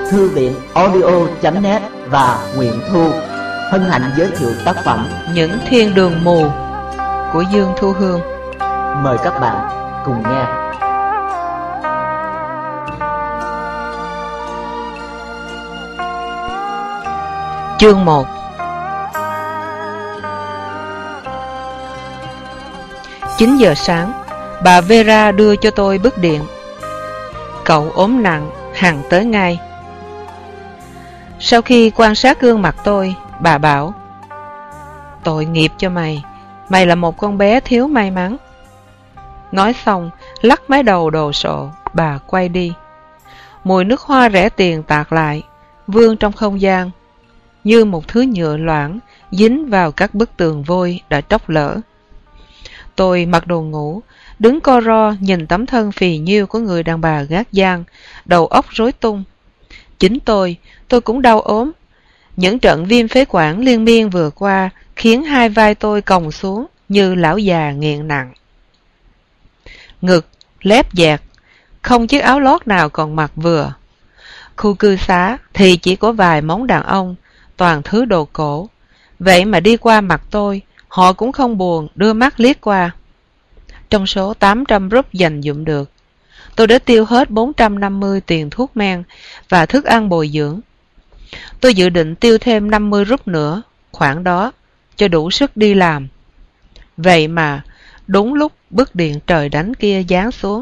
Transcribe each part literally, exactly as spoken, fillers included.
Thư viện audio chấm net và Nguyện Thu hân hạnh giới thiệu tác phẩm Những Thiên Đường Mù của Dương Thu Hương. Mời các bạn cùng nghe. Chương một. chín giờ sáng, bà Vera đưa cho tôi bức điện. Cậu ốm nặng, hằng tới ngay. Sau khi quan sát gương mặt tôi, bà bảo: tội nghiệp cho mày, mày là một con bé thiếu may mắn. Nói xong, lắc mái đầu đồ sộ, bà quay đi. Mùi nước hoa rẻ tiền tạt lại, vương trong không gian, như một thứ nhựa loãng dính vào các bức tường vôi đã tróc lở. Tôi mặc đồ ngủ, đứng co ro nhìn tấm thân phì nhiêu của người đàn bà gác giang, đầu óc rối tung. Chính tôi, tôi cũng đau ốm. Những trận viêm phế quản liên miên vừa qua khiến hai vai tôi còng xuống như lão già nghiện nặng. Ngực, lép dẹt, không chiếc áo lót nào còn mặc vừa. Khu cư xá thì chỉ có vài móng đàn ông, toàn thứ đồ cổ. Vậy mà đi qua mặt tôi, họ cũng không buồn đưa mắt liếc qua. Trong số tám trăm rúp dành dụm được, tôi đã tiêu hết bốn trăm năm mươi tiền thuốc men và thức ăn bồi dưỡng. Tôi dự định tiêu thêm năm mươi rúp nữa, khoảng đó, cho đủ sức đi làm. Vậy mà, đúng lúc bức điện trời đánh kia giáng xuống.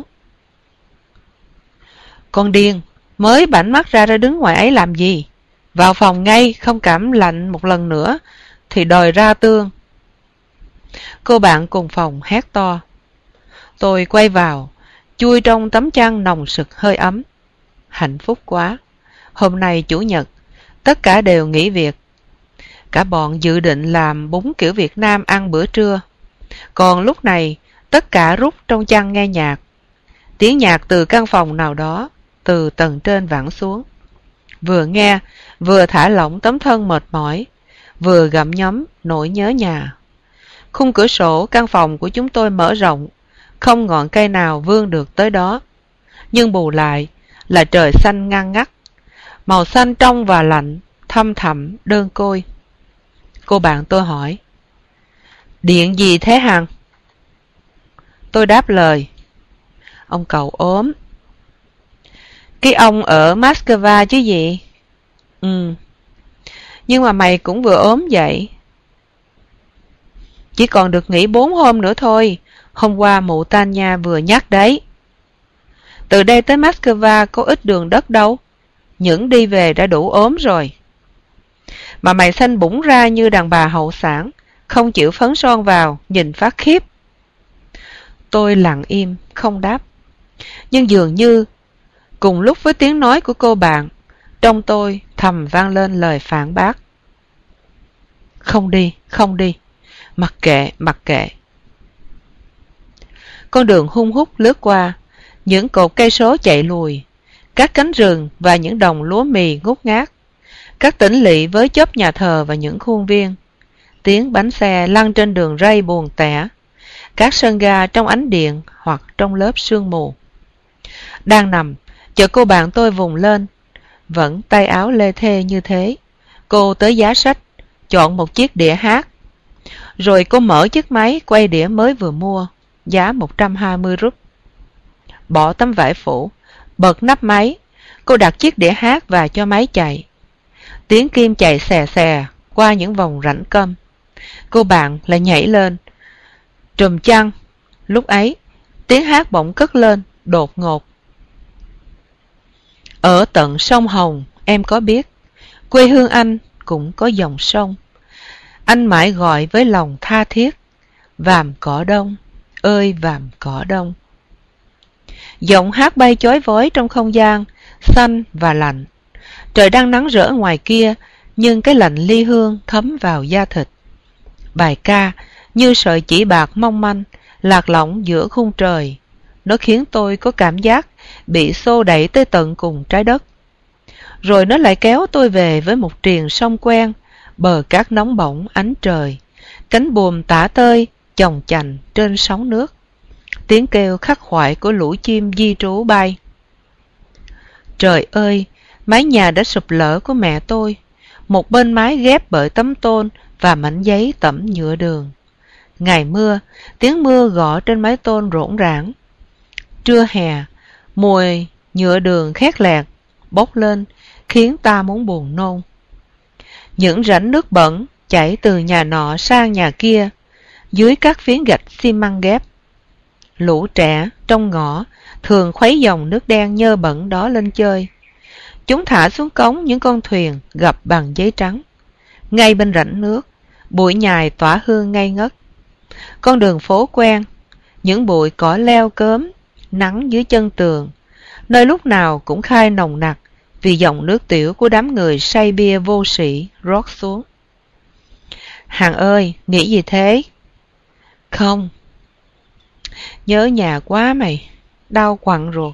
Con điên, mới bảnh mắt ra ra đứng ngoài ấy làm gì? Vào phòng ngay, không cảm lạnh một lần nữa, thì đòi ra tương. Cô bạn cùng phòng hét to. Tôi quay vào, chui trong tấm chăn nồng sực hơi ấm. Hạnh phúc quá. Hôm nay chủ nhật, tất cả đều nghỉ việc. Cả bọn dự định làm bún kiểu Việt Nam ăn bữa trưa. Còn lúc này, tất cả rút trong chăn nghe nhạc. Tiếng nhạc từ căn phòng nào đó, từ tầng trên vẳng xuống. Vừa nghe, vừa thả lỏng tấm thân mệt mỏi, vừa gặm nhấm nỗi nhớ nhà. Khung cửa sổ căn phòng của chúng tôi mở rộng, không ngọn cây nào vươn được tới đó. Nhưng bù lại là trời xanh ngăn ngắt, màu xanh trong và lạnh, thâm thẳm, đơn côi. Cô bạn tôi hỏi: điện gì thế Hằng? Tôi đáp lời: ông cậu ốm. Cái ông ở Moscow chứ gì? Ừ. Nhưng mà mày cũng vừa ốm vậy. Chỉ còn được nghỉ bốn hôm nữa thôi. Hôm qua mụ Tanya vừa nhắc đấy. Từ đây tới Moscow có ít đường đất đâu. Những đi về đã đủ ốm rồi. Mà mày xanh bủng ra như đàn bà hậu sản, không chịu phấn son vào, nhìn phát khiếp. Tôi lặng im, không đáp. Nhưng dường như, cùng lúc với tiếng nói của cô bạn, trong tôi thầm vang lên lời phản bác. Không đi, không đi. Mặc kệ, mặc kệ. Con đường hun hút lướt qua, những cột cây số chạy lùi, các cánh rừng và những đồng lúa mì ngút ngát, các tỉnh lỵ với chớp nhà thờ và những khuôn viên, tiếng bánh xe lăn trên đường ray buồn tẻ, các sân ga trong ánh điện hoặc trong lớp sương mù. Đang nằm, chợt cô bạn tôi vùng lên, vẫn tay áo lê thê như thế. Cô tới giá sách, chọn một chiếc đĩa hát. Rồi cô mở chiếc máy quay đĩa mới vừa mua, giá một trăm hai mươi rúp. Bỏ tấm vải phủ, bật nắp máy, cô đặt chiếc đĩa hát và cho máy chạy. Tiếng kim chạy xè xè qua những vòng rãnh câm. Cô bạn lại nhảy lên, trùm chăn. Lúc ấy, tiếng hát bỗng cất lên, đột ngột. Ở tận sông Hồng, em có biết, quê hương anh cũng có dòng sông. Anh mãi gọi với lòng tha thiết, vàm cỏ đông, ơi vàm cỏ đông. Giọng hát bay chói vói trong không gian, xanh và lạnh. Trời đang nắng rỡ ngoài kia, nhưng cái lạnh ly hương thấm vào da thịt. Bài ca như sợi chỉ bạc mong manh, lạc lõng giữa khung trời. Nó khiến tôi có cảm giác bị xô đẩy tới tận cùng trái đất. Rồi nó lại kéo tôi về với một triền sông quen, bờ cát nóng bỏng ánh trời, cánh buồm tả tơi chồng chành trên sóng nước, tiếng kêu khắc khoải của lũ chim di trú bay. Trời ơi, Mái nhà đã sụp lở của mẹ tôi, một bên mái ghép bởi tấm tôn và mảnh giấy tẩm nhựa đường. Ngày mưa, tiếng mưa gõ trên mái tôn rỗn rãng. Trưa hè, mùi nhựa đường khét lẹt bốc lên khiến ta muốn buồn nôn. Những rãnh nước bẩn chảy từ nhà nọ sang nhà kia dưới các phiến gạch xi măng ghép. Lũ trẻ trong ngõ thường khuấy dòng nước đen nhơ bẩn đó lên chơi. Chúng thả xuống cống những con thuyền gập bằng giấy trắng. Ngay bên rãnh nước, bụi nhài tỏa hương ngây ngất. Con đường phố quen, những bụi cỏ leo cớm nắng dưới chân tường, nơi lúc nào cũng khai nồng nặc vì dòng nước tiểu của đám người say bia vô sĩ rót xuống. Hằng ơi, nghĩ gì thế? Không. Nhớ nhà quá mày, đau quặn ruột.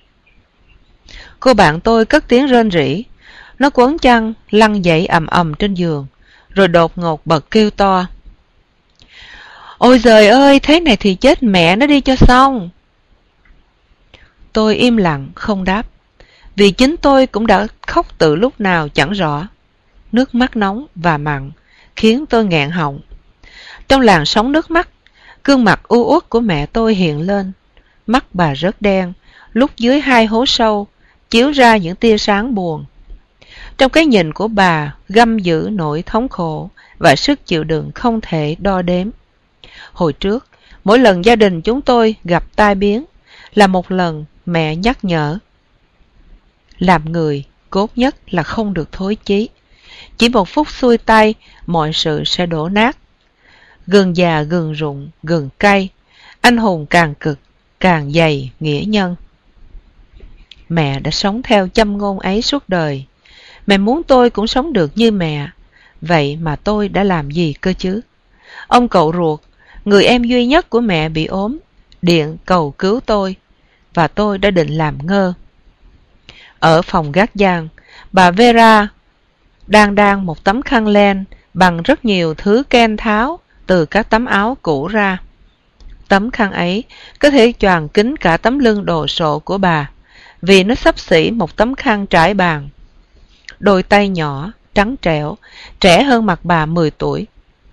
Cô bạn tôi cất tiếng rên rỉ. Nó quấn chăn, lăn dậy ầm ầm trên giường, rồi đột ngột bật kêu to. Ôi giời ơi, thế này thì chết mẹ nó đi cho xong. Tôi im lặng, không đáp, vì chính tôi cũng đã khóc từ lúc nào chẳng rõ. Nước mắt nóng và mặn khiến tôi nghẹn họng. Trong làn sóng nước mắt, gương mặt u uất của mẹ tôi hiện lên. Mắt bà rất đen, lúc dưới hai hố sâu, chiếu ra những tia sáng buồn. Trong cái nhìn của bà găm giữ nỗi thống khổ và sức chịu đựng không thể đo đếm. Hồi trước, mỗi lần gia đình chúng tôi gặp tai biến là một lần mẹ nhắc nhở. Làm người, cốt nhất là không được thối chí. Chỉ một phút xuôi tay, mọi sự sẽ đổ nát. Gừng già gừng rụng, gừng cay, anh hùng càng cực, càng dày nghĩa nhân. Mẹ đã sống theo châm ngôn ấy suốt đời. Mẹ muốn tôi cũng sống được như mẹ. Vậy mà tôi đã làm gì cơ chứ? Ông cậu ruột, người em duy nhất của mẹ bị ốm, điện cầu cứu tôi, và tôi đã định làm ngơ. Ở phòng gác giang, bà Vera đang đan một tấm khăn len bằng rất nhiều thứ ken tháo từ các tấm áo cũ ra. Tấm khăn ấy có thể choàng kín cả tấm lưng đồ sộ của bà, vì nó xấp xỉ một tấm khăn trải bàn. Đôi tay nhỏ, trắng trẻo, trẻ hơn mặt bà mười tuổi.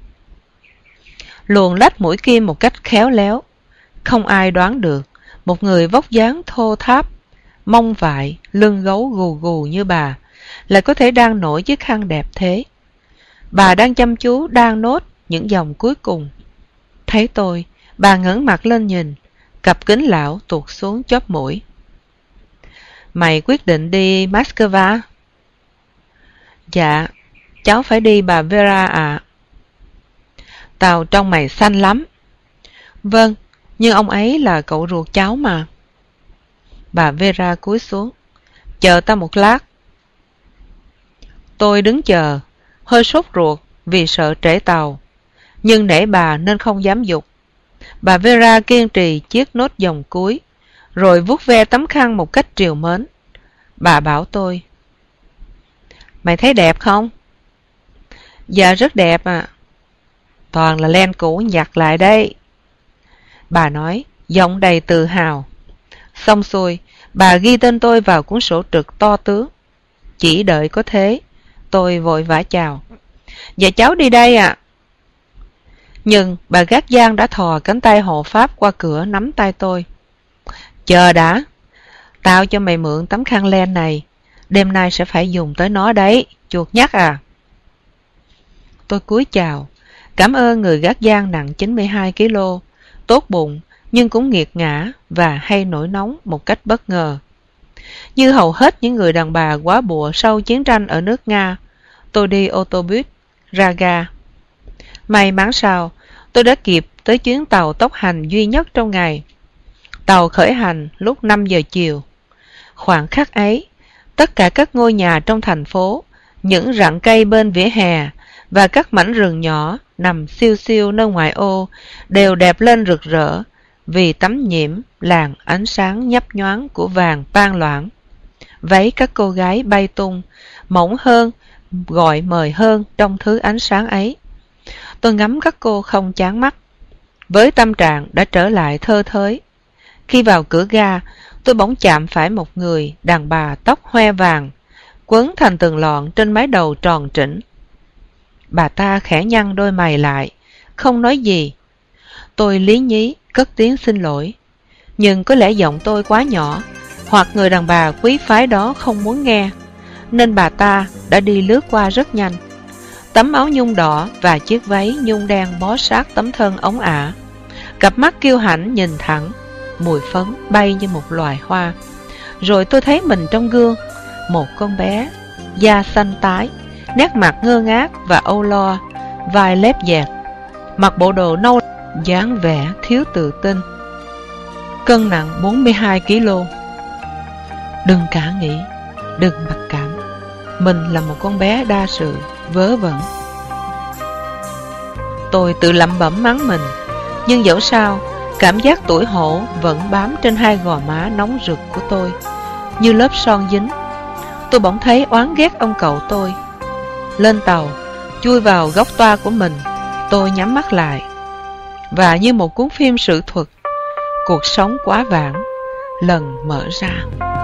Luồn lách mũi kim một cách khéo léo. Không ai đoán được một người vóc dáng thô tháp, mông vại, lưng gấu gù gù như bà lại có thể đan nổi chiếc khăn đẹp thế. Bà đang chăm chú đan nốt những dòng cuối cùng. Thấy tôi, bà ngẩng mặt lên nhìn, cặp kính lão tuột xuống chóp mũi. Mày quyết định đi Moscow? Dạ, cháu phải đi bà Vera ạ. À. Tao trông mày xanh lắm. Vâng, nhưng ông ấy là cậu ruột cháu mà. Bà Vera cúi xuống. Chờ ta một lát. Tôi đứng chờ, hơi sốt ruột vì sợ trễ tàu, nhưng nể bà nên không dám giục. Bà Vera kiên trì chiết nốt dòng cuối, rồi vuốt ve tấm khăn một cách trìu mến. Bà bảo tôi. Mày thấy đẹp không? Dạ rất đẹp ạ. À. Toàn là len cũ nhặt lại đây. Bà nói, giọng đầy tự hào. Xong xuôi, bà ghi tên tôi vào cuốn sổ trực to tướng. Chỉ đợi có thế, tôi vội vã chào. Dạ cháu đi đây ạ. À. Nhưng bà gác giang đã thò cánh tay hộ pháp qua cửa nắm tay tôi. Chờ đã, tao cho mày mượn tấm khăn len này. Đêm nay sẽ phải dùng tới nó đấy, chuột nhắt à. Tôi cúi chào, cảm ơn người gác giang nặng chín mươi hai ki lô, tốt bụng nhưng cũng nghiệt ngã và hay nổi nóng một cách bất ngờ. Như hầu hết những người đàn bà quá bụa sau chiến tranh ở nước Nga, tôi đi ô tô buýt, ra ga. May mắn sao, tôi đã kịp tới chuyến tàu tốc hành duy nhất trong ngày. Tàu khởi hành lúc năm giờ chiều. Khoảng khắc ấy, tất cả các ngôi nhà trong thành phố, những rặng cây bên vỉa hè và các mảnh rừng nhỏ nằm siêu siêu nơi ngoại ô đều đẹp lên rực rỡ vì tắm nhiễm làn ánh sáng nhấp nhoáng của vàng pan loãng. Váy các cô gái bay tung, mỏng hơn, gọi mời hơn trong thứ ánh sáng ấy. Tôi ngắm các cô không chán mắt, với tâm trạng đã trở lại thơ thới. Khi vào cửa ga, tôi bỗng chạm phải một người đàn bà tóc hoe vàng, quấn thành từng lọn trên mái đầu tròn trĩnh. Bà ta khẽ nhăn đôi mày lại, không nói gì. Tôi lý nhí cất tiếng xin lỗi, nhưng có lẽ giọng tôi quá nhỏ, hoặc người đàn bà quý phái đó không muốn nghe, nên bà ta đã đi lướt qua rất nhanh. Tấm áo nhung đỏ và chiếc váy nhung đen bó sát tấm thân ống ả. Cặp mắt kiêu hãnh nhìn thẳng, mùi phấn bay như một loài hoa. Rồi tôi thấy mình trong gương, một con bé, da xanh tái, nét mặt ngơ ngác và âu lo, vai lép dẹt, mặc bộ đồ nâu, dáng vẻ thiếu tự tin. Cân nặng bốn mươi hai ki lô. Đừng cả nghĩ, đừng mặc cảm, mình là một con bé đa sự, vớ vẩn. Tôi tự lẩm bẩm mắng mình, nhưng dẫu sao, cảm giác tủi hổ vẫn bám trên hai gò má nóng rực của tôi, như lớp son dính. Tôi bỗng thấy oán ghét ông cậu tôi. Lên tàu, chui vào góc toa của mình, tôi nhắm mắt lại. Và như một cuốn phim sự thuật, cuộc sống quá vãng lần mở ra.